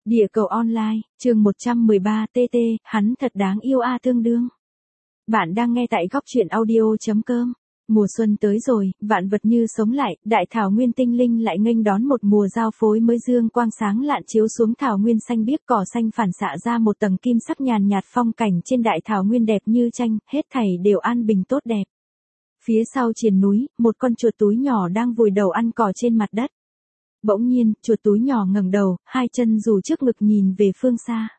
Địa cầu online, chương 113 TT, hắn thật đáng yêu a tương đương. Bạn đang nghe tại góc truyện audio.com. Mùa xuân tới rồi, vạn vật như sống lại, đại thảo nguyên tinh linh lại nghênh đón một mùa giao phối mới, dương quang sáng lạn chiếu xuống thảo nguyên xanh biếc, cỏ xanh phản xạ ra một tầng kim sắc nhàn nhạt, phong cảnh trên đại thảo nguyên đẹp như tranh, hết thảy đều an bình tốt đẹp. Phía sau triền núi, một con chuột túi nhỏ đang vùi đầu ăn cỏ trên mặt đất. Bỗng nhiên, chuột túi nhỏ ngẩng đầu, hai chân dù trước ngực nhìn về phương xa.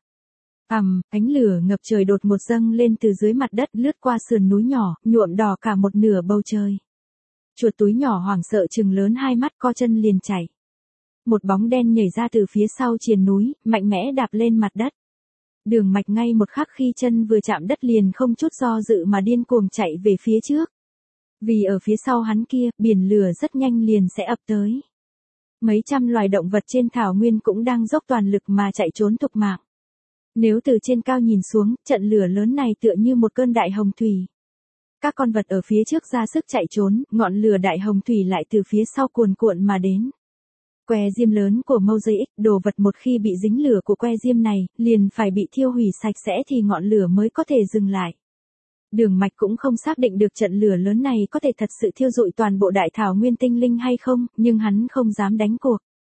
Ánh lửa ngập trời đột ngột dâng lên từ dưới mặt đất, lướt qua sườn núi nhỏ, nhuộm đỏ cả một nửa bầu trời. Chuột túi nhỏ hoảng sợ trừng lớn hai mắt, co chân liền chạy. Một bóng đen nhảy ra từ phía sau triền núi, mạnh mẽ đạp lên mặt đất. Đường Mạch ngay một khắc khi chân vừa chạm đất liền không chút do dự mà điên cuồng chạy về phía trước. Vì ở phía sau hắn kia, biển lửa rất nhanh liền sẽ ập tới. Mấy trăm loài động vật trên thảo nguyên cũng đang dốc toàn lực mà chạy trốn thục mạng. Nếu từ trên cao nhìn xuống, trận lửa lớn này tựa như một cơn đại hồng thủy. Các con vật ở phía trước ra sức chạy trốn, ngọn lửa đại hồng thủy lại từ phía sau cuồn cuộn mà đến. Que diêm lớn của Mosaic, đồ vật một khi bị dính lửa của que diêm này, liền phải bị thiêu hủy sạch sẽ thì ngọn lửa mới có thể dừng lại. Đường Mạch cũng không xác định được trận lửa lớn này có thể thật sự thiêu rụi toàn bộ đại thảo nguyên tinh linh hay không, nhưng hắn không dám đánh cuộc.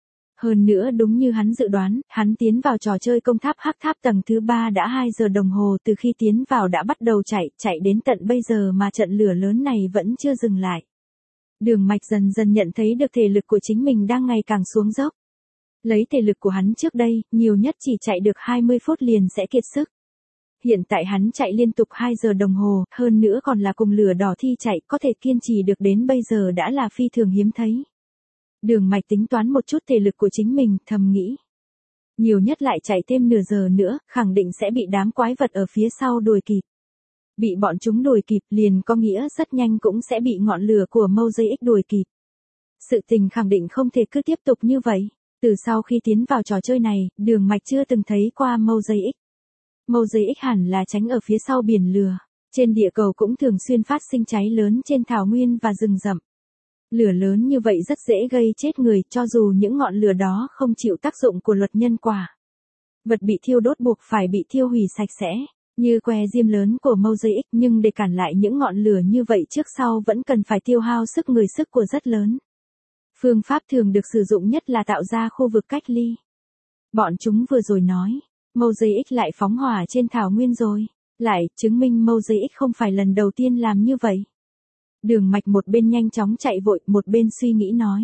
Hơn nữa đúng như hắn dự đoán, hắn tiến vào trò chơi công tháp hắc tháp tầng thứ 3 đã 2 giờ đồng hồ, từ khi tiến vào đã bắt đầu chạy đến tận bây giờ mà trận lửa lớn này vẫn chưa dừng lại. Đường Mạch dần dần nhận thấy được thể lực của chính mình đang ngày càng xuống dốc. Lấy thể lực của hắn trước đây, nhiều nhất chỉ chạy được 20 phút liền sẽ kiệt sức. Hiện tại hắn chạy liên tục 2 giờ đồng hồ, hơn nữa còn là cùng lửa đỏ thi chạy, có thể kiên trì được đến bây giờ đã là phi thường hiếm thấy. Đường Mạch tính toán một chút thể lực của chính mình, thầm nghĩ. Nhiều nhất lại chạy thêm nửa giờ nữa, khẳng định sẽ bị đám quái vật ở phía sau đuổi kịp. Bị bọn chúng đuổi kịp liền có nghĩa rất nhanh cũng sẽ bị ngọn lửa của Mosaic đuổi kịp. Sự tình khẳng định không thể cứ tiếp tục như vậy. Từ sau khi tiến vào trò chơi này, Đường Mạch chưa từng thấy qua Mosaic. Mosaic hẳn là tránh ở phía sau biển lửa. Trên địa cầu cũng thường xuyên phát sinh cháy lớn trên thảo nguyên và rừng rậm. Lửa lớn như vậy rất dễ gây chết người, cho dù những ngọn lửa đó không chịu tác dụng của luật nhân quả. Vật bị thiêu đốt buộc phải bị thiêu hủy sạch sẽ, như que diêm lớn của Mosaic, nhưng để cản lại những ngọn lửa như vậy trước sau vẫn cần phải tiêu hao sức người, sức của rất lớn. Phương pháp thường được sử dụng nhất là tạo ra khu vực cách ly. Bọn chúng vừa rồi nói, Mosaic lại phóng hỏa trên thảo nguyên rồi, lại chứng minh Mosaic không phải lần đầu tiên làm như vậy. Đường Mạch một bên nhanh chóng chạy vội, một bên suy nghĩ nói.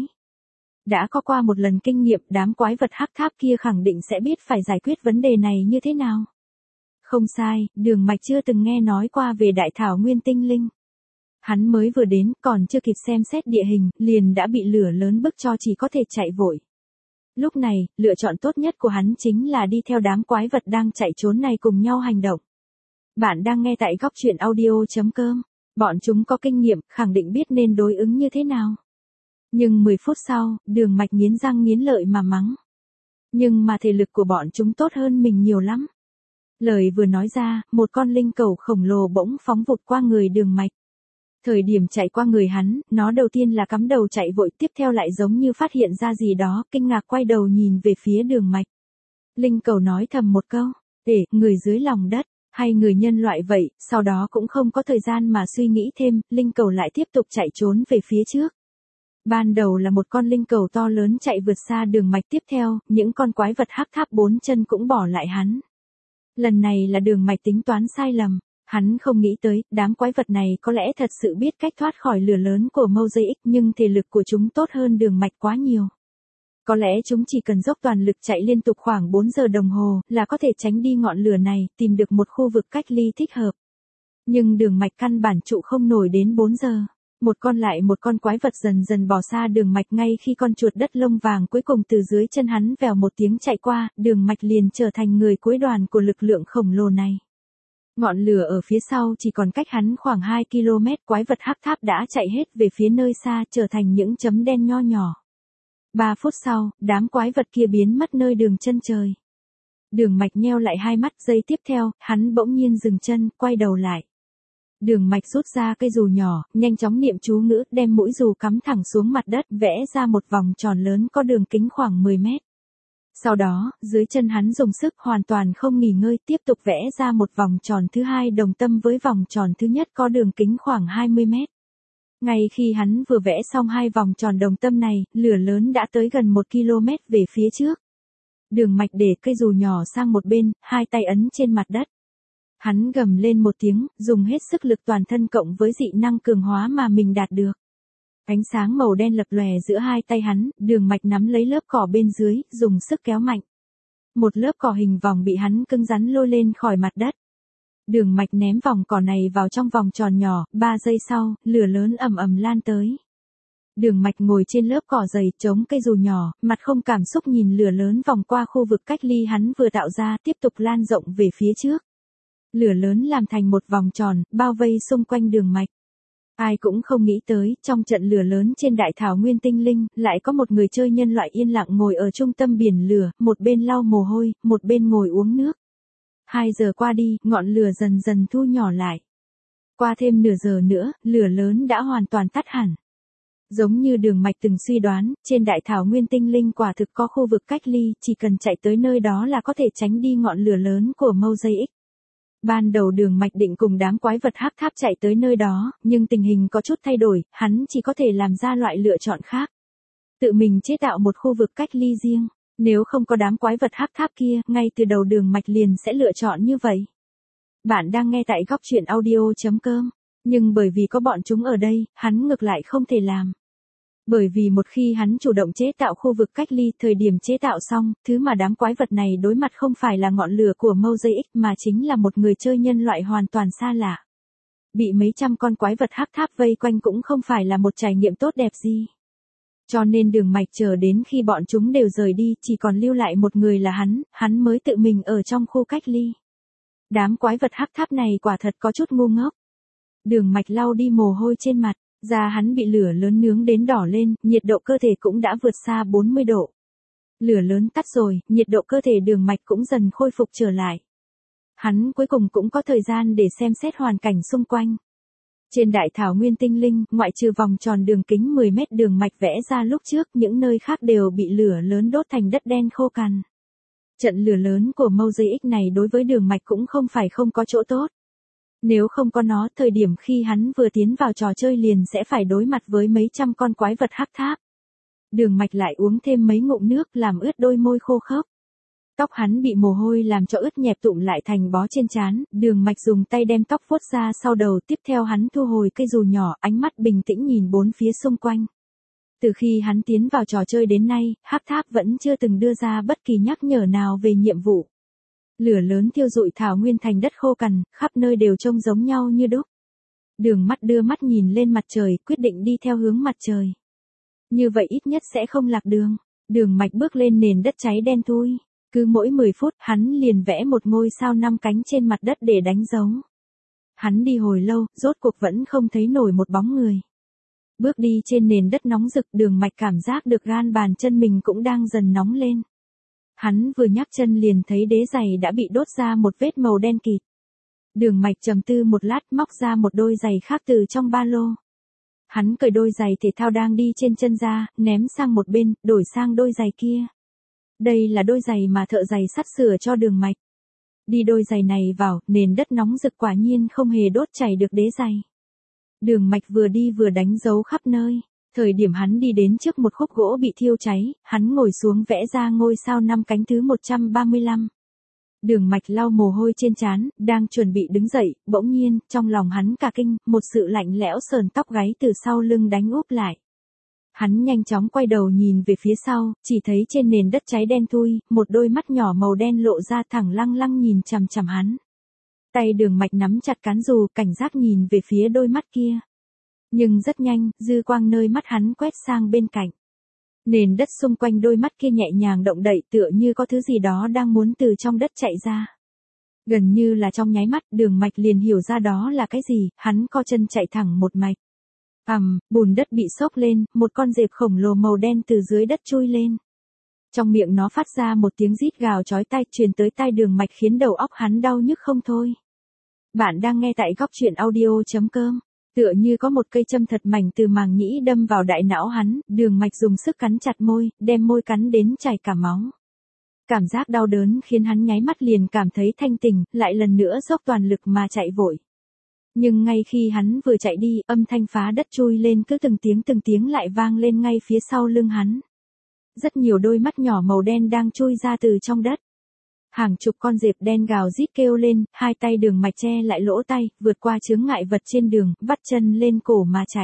Đã có qua một lần kinh nghiệm, đám quái vật hắc tháp kia khẳng định sẽ biết phải giải quyết vấn đề này như thế nào. Không sai, Đường Mạch chưa từng nghe nói qua về đại thảo nguyên tinh linh. Hắn mới vừa đến, còn chưa kịp xem xét địa hình, liền đã bị lửa lớn bức cho chỉ có thể chạy vội. Lúc này, lựa chọn tốt nhất của hắn chính là đi theo đám quái vật đang chạy trốn này cùng nhau hành động. Bạn đang nghe tại góc truyện audio.com. Bọn chúng có kinh nghiệm, khẳng định biết nên đối ứng như thế nào. Nhưng 10 phút sau, Đường Mạch nghiến răng nghiến lợi mà mắng. Nhưng mà thể lực của bọn chúng tốt hơn mình nhiều lắm. Lời vừa nói ra, một con linh cẩu khổng lồ bỗng phóng vụt qua người Đường Mạch. Thời điểm chạy qua người hắn, nó đầu tiên là cắm đầu chạy vội, tiếp theo lại giống như phát hiện ra gì đó, kinh ngạc quay đầu nhìn về phía Đường Mạch. Linh cẩu nói thầm một câu, người dưới lòng đất. Hay người nhân loại vậy, sau đó cũng không có thời gian mà suy nghĩ thêm, linh cẩu lại tiếp tục chạy trốn về phía trước. Ban đầu là một con linh cẩu to lớn chạy vượt xa Đường Mạch, tiếp theo, những con quái vật hắc tháp 4 chân cũng bỏ lại hắn. Lần này là Đường Mạch tính toán sai lầm, hắn không nghĩ tới, đám quái vật này có lẽ thật sự biết cách thoát khỏi lửa lớn của Mosaic, nhưng thể lực của chúng tốt hơn Đường Mạch quá nhiều. Có lẽ chúng chỉ cần dốc toàn lực chạy liên tục khoảng 4 giờ đồng hồ là có thể tránh đi ngọn lửa này, tìm được một khu vực cách ly thích hợp. Nhưng Đường Mạch căn bản trụ không nổi đến 4 giờ. Một con quái vật dần dần bỏ xa Đường Mạch, ngay khi con chuột đất lông vàng cuối cùng từ dưới chân hắn vèo một tiếng chạy qua, Đường Mạch liền trở thành người cuối đoàn của lực lượng khổng lồ này. Ngọn lửa ở phía sau chỉ còn cách hắn khoảng 2 km, quái vật hắc tháp đã chạy hết về phía nơi xa, trở thành những chấm đen nho nhỏ. 3 phút sau, đám quái vật kia biến mất nơi đường chân trời. Đường Mạch nheo lại hai mắt, giây tiếp theo, hắn bỗng nhiên dừng chân, quay đầu lại. Đường Mạch rút ra cây dù nhỏ, nhanh chóng niệm chú ngữ, đem mũi dù cắm thẳng xuống mặt đất, vẽ ra một vòng tròn lớn có đường kính khoảng 10 mét. Sau đó, dưới chân hắn dùng sức hoàn toàn không nghỉ ngơi, tiếp tục vẽ ra một vòng tròn thứ hai đồng tâm với vòng tròn thứ nhất có đường kính khoảng 20 mét. Ngay khi hắn vừa vẽ xong hai vòng tròn đồng tâm này, lửa lớn đã tới gần 1 km về phía trước. Đường Mạch để cây dù nhỏ sang một bên, hai tay ấn trên mặt đất. Hắn gầm lên một tiếng, dùng hết sức lực toàn thân cộng với dị năng cường hóa mà mình đạt được. Ánh sáng màu đen lập lòe giữa hai tay hắn, Đường Mạch nắm lấy lớp cỏ bên dưới, dùng sức kéo mạnh. Một lớp cỏ hình vòng bị hắn cứng rắn lôi lên khỏi mặt đất. Đường Mạch ném vòng cỏ này vào trong vòng tròn nhỏ, 3 giây sau, lửa lớn ầm ầm lan tới. Đường Mạch ngồi trên lớp cỏ dày, chống cây dù nhỏ, mặt không cảm xúc nhìn lửa lớn vòng qua khu vực cách ly hắn vừa tạo ra, tiếp tục lan rộng về phía trước. Lửa lớn làm thành một vòng tròn, bao vây xung quanh Đường Mạch. Ai cũng không nghĩ tới, trong trận lửa lớn trên đại thảo nguyên tinh linh, lại có một người chơi nhân loại yên lặng ngồi ở trung tâm biển lửa, một bên lau mồ hôi, một bên ngồi uống nước. 2 giờ qua đi, ngọn lửa dần dần thu nhỏ lại. Qua thêm nửa giờ nữa, lửa lớn đã hoàn toàn tắt hẳn. Giống như Đường Mạch từng suy đoán, trên đại thảo nguyên tinh linh quả thực có khu vực cách ly, chỉ cần chạy tới nơi đó là có thể tránh đi ngọn lửa lớn của Mosaic. Ban đầu Đường Mạch định cùng đám quái vật hắc tháp chạy tới nơi đó, nhưng tình hình có chút thay đổi, hắn chỉ có thể làm ra loại lựa chọn khác. Tự mình chế tạo một khu vực cách ly riêng. Nếu không có đám quái vật hắc tháp kia, ngay từ đầu Đường Mạch liền sẽ lựa chọn như vậy. Bạn đang nghe tại góc truyện audio.com. Nhưng bởi vì có bọn chúng ở đây, hắn ngược lại không thể làm. Bởi vì một khi hắn chủ động chế tạo khu vực cách ly, thời điểm chế tạo xong, thứ mà đám quái vật này đối mặt không phải là ngọn lửa của Mosaic mà chính là một người chơi nhân loại hoàn toàn xa lạ. Bị mấy trăm con quái vật hắc tháp vây quanh cũng không phải là một trải nghiệm tốt đẹp gì. Cho nên Đường Mạch chờ đến khi bọn chúng đều rời đi, chỉ còn lưu lại một người là hắn mới tự mình ở trong khu cách ly. Đám quái vật hắc tháp này quả thật có chút ngu ngốc. Đường Mạch lau đi mồ hôi trên mặt, da hắn bị lửa lớn nướng đến đỏ lên, nhiệt độ cơ thể cũng đã vượt xa 40 độ. Lửa lớn tắt rồi, nhiệt độ cơ thể Đường Mạch cũng dần khôi phục trở lại. Hắn cuối cùng cũng có thời gian để xem xét hoàn cảnh xung quanh. Trên đại thảo nguyên tinh linh, ngoại trừ vòng tròn đường kính 10 mét Đường Mạch vẽ ra lúc trước, những nơi khác đều bị lửa lớn đốt thành đất đen khô cằn. Trận lửa lớn của Mosaic này đối với Đường Mạch cũng không phải không có chỗ tốt. Nếu không có nó, thời điểm khi hắn vừa tiến vào trò chơi liền sẽ phải đối mặt với mấy trăm con quái vật hắc tháp. Đường Mạch lại uống thêm mấy ngụm nước làm ướt đôi môi khô khốc. Tóc hắn bị mồ hôi làm cho ướt nhẹp tụm lại thành bó trên trán, Đường Mạch dùng tay đem tóc vuốt ra sau đầu, tiếp theo hắn thu hồi cây dù nhỏ, ánh mắt bình tĩnh nhìn bốn phía xung quanh. Từ khi hắn tiến vào trò chơi đến nay, hắc tháp vẫn chưa từng đưa ra bất kỳ nhắc nhở nào về nhiệm vụ. Lửa lớn thiêu rụi thảo nguyên thành đất khô cằn, khắp nơi đều trông giống nhau như đúc. Đường Mắt đưa mắt nhìn lên mặt trời, quyết định đi theo hướng mặt trời. Như vậy ít nhất sẽ không lạc đường. Đường Mạch bước lên nền đất cháy đen thui. Cứ mỗi 10 phút, hắn liền vẽ một ngôi sao 5 cánh trên mặt đất để đánh dấu. Hắn đi hồi lâu, rốt cuộc vẫn không thấy nổi một bóng người. Bước đi trên nền đất nóng rực, Đường Mạch cảm giác được gan bàn chân mình cũng đang dần nóng lên. Hắn vừa nhấc chân liền thấy đế giày đã bị đốt ra một vết màu đen kịt. Đường Mạch trầm tư một lát, móc ra một đôi giày khác từ trong ba lô. Hắn cởi đôi giày thể thao đang đi trên chân ra, ném sang một bên, đổi sang đôi giày kia. Đây là đôi giày mà thợ giày sắt sửa cho Đường Mạch. Đi đôi giày này vào, nền đất nóng rực quả nhiên không hề đốt chảy được đế giày. Đường Mạch vừa đi vừa đánh dấu khắp nơi. Thời điểm hắn đi đến trước một khúc gỗ bị thiêu cháy, hắn ngồi xuống vẽ ra ngôi sao 5 cánh thứ 135. Đường Mạch lau mồ hôi trên trán, đang chuẩn bị đứng dậy, bỗng nhiên, trong lòng hắn cả kinh, một sự lạnh lẽo sờn tóc gáy từ sau lưng đánh úp lại. Hắn nhanh chóng quay đầu nhìn về phía sau, chỉ thấy trên nền đất cháy đen thui, một đôi mắt nhỏ màu đen lộ ra thẳng lăng lăng nhìn chằm chằm hắn. Tay Đường Mạch nắm chặt cán dù, cảnh giác nhìn về phía đôi mắt kia. Nhưng rất nhanh, dư quang nơi mắt hắn quét sang bên cạnh. Nền đất xung quanh đôi mắt kia nhẹ nhàng động đậy, tựa như có thứ gì đó đang muốn từ trong đất chạy ra. Gần như là trong nháy mắt, Đường Mạch liền hiểu ra đó là cái gì, hắn co chân chạy thẳng một mạch. Bùn đất bị xốc lên, một con dẹp khổng lồ màu đen từ dưới đất chui lên. Trong miệng nó phát ra một tiếng rít gào chói tai, truyền tới tai Đường Mạch khiến đầu óc hắn đau nhức không thôi. Bạn đang nghe tại góc truyện audio.com. Tựa như có một cây châm thật mảnh từ màng nhĩ đâm vào đại não hắn, Đường Mạch dùng sức cắn chặt môi, đem môi cắn đến chảy cả máu. Cảm giác đau đớn khiến hắn nháy mắt liền cảm thấy thanh tỉnh, lại lần nữa dốc toàn lực mà chạy vội. Nhưng ngay khi hắn vừa chạy đi, âm thanh phá đất chui lên cứ từng tiếng lại vang lên ngay phía sau lưng hắn. Rất nhiều đôi mắt nhỏ màu đen đang chui ra từ trong đất. Hàng chục con dẹp đen gào rít kêu lên, hai tay Đường Mạch che lại lỗ tay, vượt qua chướng ngại vật trên đường, vắt chân lên cổ mà chạy.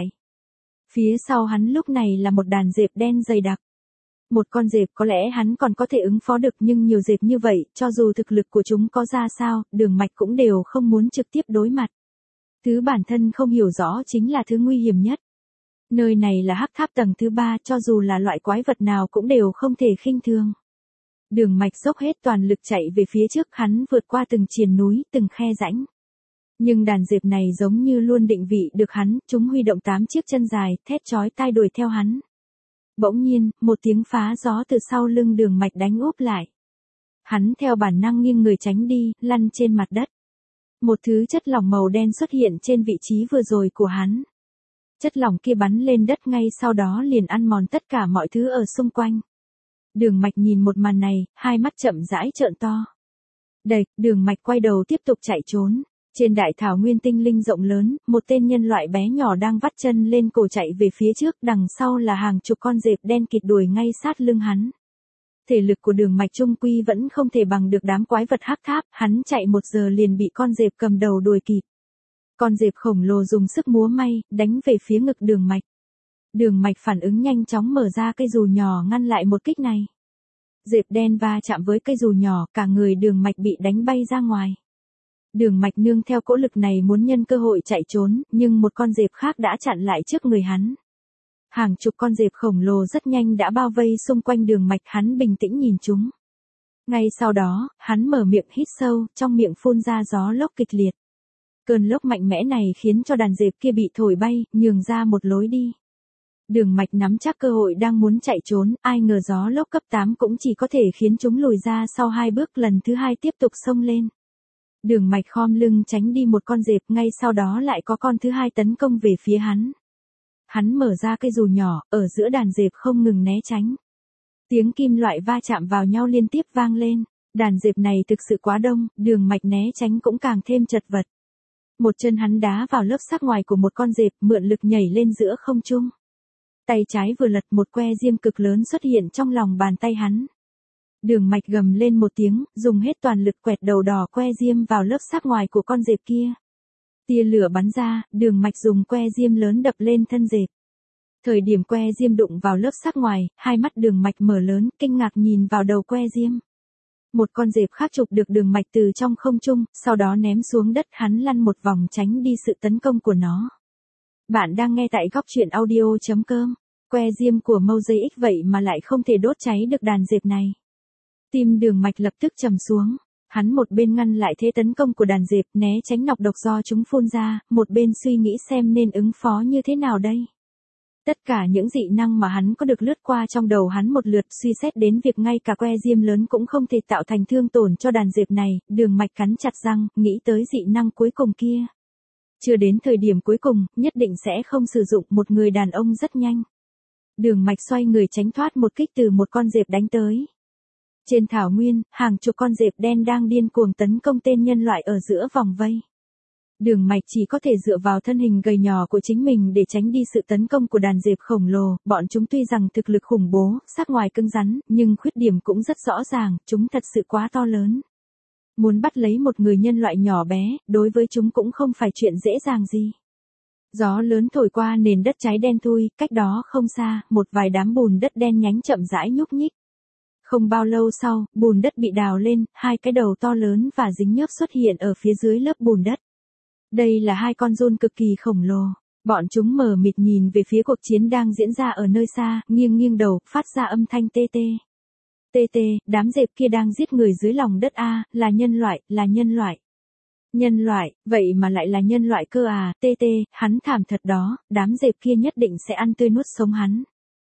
Phía sau hắn lúc này là một đàn dẹp đen dày đặc. Một con dẹp có lẽ hắn còn có thể ứng phó được, nhưng nhiều dẹp như vậy, cho dù thực lực của chúng có ra sao, Đường Mạch cũng đều không muốn trực tiếp đối mặt. Thứ bản thân không hiểu rõ chính là thứ nguy hiểm nhất. Nơi này là hắc tháp tầng thứ 3, cho dù là loại quái vật nào cũng đều không thể khinh thường. Đường Mạch dốc hết toàn lực chạy về phía trước, hắn vượt qua từng triền núi, từng khe rãnh. Nhưng đàn dẹp này giống như luôn định vị được hắn, chúng huy động 8 chiếc chân dài, thét chói tai đuổi theo hắn. Bỗng nhiên, một tiếng phá gió từ sau lưng Đường Mạch đánh úp lại. Hắn theo bản năng nghiêng người tránh đi, lăn trên mặt đất. Một thứ chất lỏng màu đen xuất hiện trên vị trí vừa rồi của hắn. Chất lỏng kia bắn lên đất ngay sau đó liền ăn mòn tất cả mọi thứ ở xung quanh. Đường Mạch nhìn một màn này, hai mắt chậm rãi trợn to. Đường Mạch quay đầu tiếp tục chạy trốn. Trên đại thảo nguyên tinh linh rộng lớn, một tên nhân loại bé nhỏ đang vắt chân lên cổ chạy về phía trước, đằng sau là hàng chục con dẹp đen kịt đuổi ngay sát lưng hắn. Thể lực của Đường Mạch trung quy vẫn không thể bằng được đám quái vật hắc tháp, hắn chạy 1 giờ liền bị con dẹp cầm đầu đuổi kịp. Con dẹp khổng lồ dùng sức múa may, đánh về phía ngực Đường Mạch. Đường Mạch phản ứng nhanh chóng mở ra cây dù nhỏ ngăn lại một kích này. Dẹp đen va chạm với cây dù nhỏ, cả người Đường Mạch bị đánh bay ra ngoài. Đường Mạch nương theo cỗ lực này muốn nhân cơ hội chạy trốn, nhưng một con dẹp khác đã chặn lại trước người hắn. Hàng chục con dẹp khổng lồ rất nhanh đã bao vây xung quanh Đường Mạch, hắn bình tĩnh nhìn chúng. Ngay sau đó, hắn mở miệng hít sâu, trong miệng phun ra gió lốc kịch liệt. Cơn lốc mạnh mẽ này khiến cho đàn dẹp kia bị thổi bay, nhường ra một lối đi. Đường Mạch nắm chắc cơ hội đang muốn chạy trốn, ai ngờ gió lốc cấp 8 cũng chỉ có thể khiến chúng lùi ra sau 2 bước, lần thứ 2 tiếp tục xông lên. Đường Mạch khom lưng tránh đi một con dẹp, ngay sau đó lại có con thứ 2 tấn công về phía hắn. Hắn mở ra cây dù nhỏ, ở giữa đàn dẹp không ngừng né tránh. Tiếng kim loại va chạm vào nhau liên tiếp vang lên, đàn dẹp này thực sự quá đông, Đường Mạch né tránh cũng càng thêm chật vật. Một chân hắn đá vào lớp xác ngoài của một con dẹp, mượn lực nhảy lên giữa không trung. Tay trái vừa lật, một que diêm cực lớn xuất hiện trong lòng bàn tay hắn. Đường Mạch gầm lên một tiếng, dùng hết toàn lực quẹt đầu đỏ que diêm vào lớp xác ngoài của con dẹp kia. Tia lửa bắn ra, Đường Mạch dùng que diêm lớn đập lên thân dẹp. Thời điểm que diêm đụng vào lớp xác ngoài, hai mắt Đường Mạch mở lớn, kinh ngạc nhìn vào đầu que diêm. Một con dẹp khác chụp được Đường Mạch từ trong không trung, sau đó ném xuống đất, hắn lăn một vòng tránh đi sự tấn công của nó. Bạn đang nghe tại góc truyện audio.com. Que diêm của Mosaic vậy mà lại không thể đốt cháy được đàn dẹp này. Tim Đường Mạch lập tức trầm xuống. Hắn một bên ngăn lại thế tấn công của đàn dẹp, né tránh nọc độc do chúng phun ra, một bên suy nghĩ xem nên ứng phó như thế nào đây. Tất cả những dị năng mà hắn có được lướt qua trong đầu hắn một lượt, suy xét đến việc ngay cả que diêm lớn cũng không thể tạo thành thương tổn cho đàn dẹp này, Đường Mạch cắn chặt răng, nghĩ tới dị năng cuối cùng kia. Chưa đến thời điểm cuối cùng, nhất định sẽ không sử dụng, một người đàn ông rất nhanh. Đường Mạch xoay người tránh thoát một kích từ một con dẹp đánh tới. Trên thảo nguyên, hàng chục con dẹp đen đang điên cuồng tấn công tên nhân loại ở giữa vòng vây. Đường Mạch chỉ có thể dựa vào thân hình gầy nhỏ của chính mình để tránh đi sự tấn công của đàn dẹp khổng lồ, bọn chúng tuy rằng thực lực khủng bố, sắc ngoài cứng rắn, nhưng khuyết điểm cũng rất rõ ràng, chúng thật sự quá to lớn. Muốn bắt lấy một người nhân loại nhỏ bé, đối với chúng cũng không phải chuyện dễ dàng gì. Gió lớn thổi qua nền đất cháy đen thui, cách đó không xa, một vài đám bùn đất đen nhánh chậm rãi nhúc nhích. Không bao lâu sau, bùn đất bị đào lên, 2 cái đầu to lớn và dính nhớp xuất hiện ở phía dưới lớp bùn đất. Đây là 2 con giun cực kỳ khổng lồ. Bọn chúng mờ mịt nhìn về phía cuộc chiến đang diễn ra ở nơi xa, nghiêng đầu, phát ra âm thanh tê tê. Tê tê, đám dẹp kia đang giết người dưới lòng đất a, là nhân loại, là nhân loại. Nhân loại, vậy mà lại là nhân loại cơ à, tê tê, hắn thảm thật đó, đám dẹp kia nhất định sẽ ăn tươi nuốt sống hắn.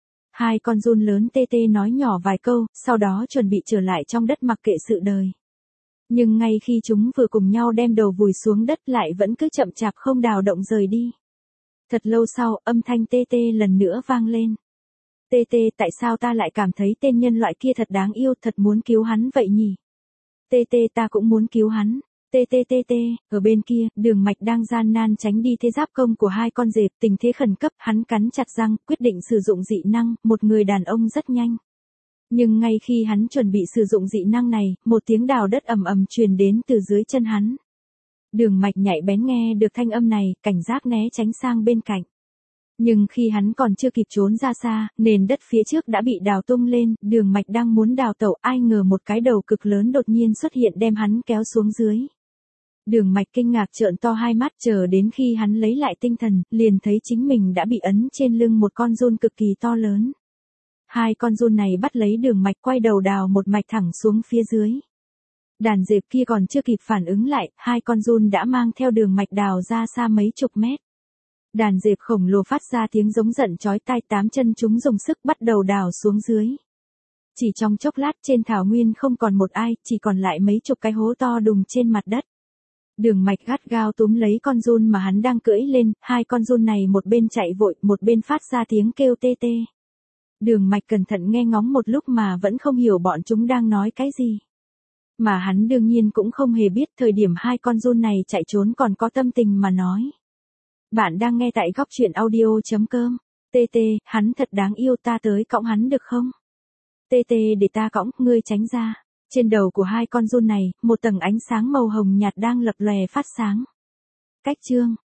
2 con giun lớn tê tê nói nhỏ vài câu, sau đó chuẩn bị trở lại trong đất mặc kệ sự đời. Nhưng ngay khi chúng vừa cùng nhau đem đầu vùi xuống đất lại vẫn cứ chậm chạp không đào động rời đi. Thật lâu sau, âm thanh tê tê lần nữa vang lên. Tê tê, tại sao ta lại cảm thấy tên nhân loại kia thật đáng yêu, thật muốn cứu hắn vậy nhỉ? Tê tê, ta cũng muốn cứu hắn. Tê tê tê tê, ở bên kia, Đường Mạch đang gian nan tránh đi thế giáp công của hai con dẹp, tình thế khẩn cấp, hắn cắn chặt răng, quyết định sử dụng dị năng, một người đàn ông rất nhanh. Nhưng ngay khi hắn chuẩn bị sử dụng dị năng này, một tiếng đào đất ầm ầm truyền đến từ dưới chân hắn. Đường Mạch nhạy bén nghe được thanh âm này, cảnh giác né tránh sang bên cạnh. Nhưng khi hắn còn chưa kịp trốn ra xa, nền đất phía trước đã bị đào tung lên, Đường Mạch đang muốn đào tẩu, ai ngờ một cái đầu cực lớn đột nhiên xuất hiện đem hắn kéo xuống dưới. Đường Mạch kinh ngạc trợn to hai mắt, chờ đến khi hắn lấy lại tinh thần, liền thấy chính mình đã bị ấn trên lưng một con giun cực kỳ to lớn. Hai con giun này bắt lấy Đường Mạch quay đầu đào một mạch thẳng xuống phía dưới. Đàn dẹp kia còn chưa kịp phản ứng lại, hai con giun đã mang theo Đường Mạch đào ra xa mấy chục mét. Đàn dẹp khổng lồ phát ra tiếng giống giận chói tai, tám chân chúng dùng sức bắt đầu đào xuống dưới. Chỉ trong chốc lát trên thảo nguyên không còn một ai, chỉ còn lại mấy chục cái hố to đùng trên mặt đất. Đường Mạch gắt gao túm lấy con giun mà hắn đang cưỡi lên, hai con giun này một bên chạy vội, một bên phát ra tiếng kêu tê tê. Đường Mạch cẩn thận nghe ngóng một lúc mà vẫn không hiểu bọn chúng đang nói cái gì. Mà hắn đương nhiên cũng không hề biết thời điểm hai con giun này chạy trốn còn có tâm tình mà nói. Bạn đang nghe tại góc truyện audio.com. Tê tê, hắn thật đáng yêu, ta tới cõng hắn được không? Tê tê, để ta cõng, ngươi tránh ra. Trên đầu của hai con giun này, một tầng ánh sáng màu hồng nhạt đang lập lòe phát sáng. Cách chương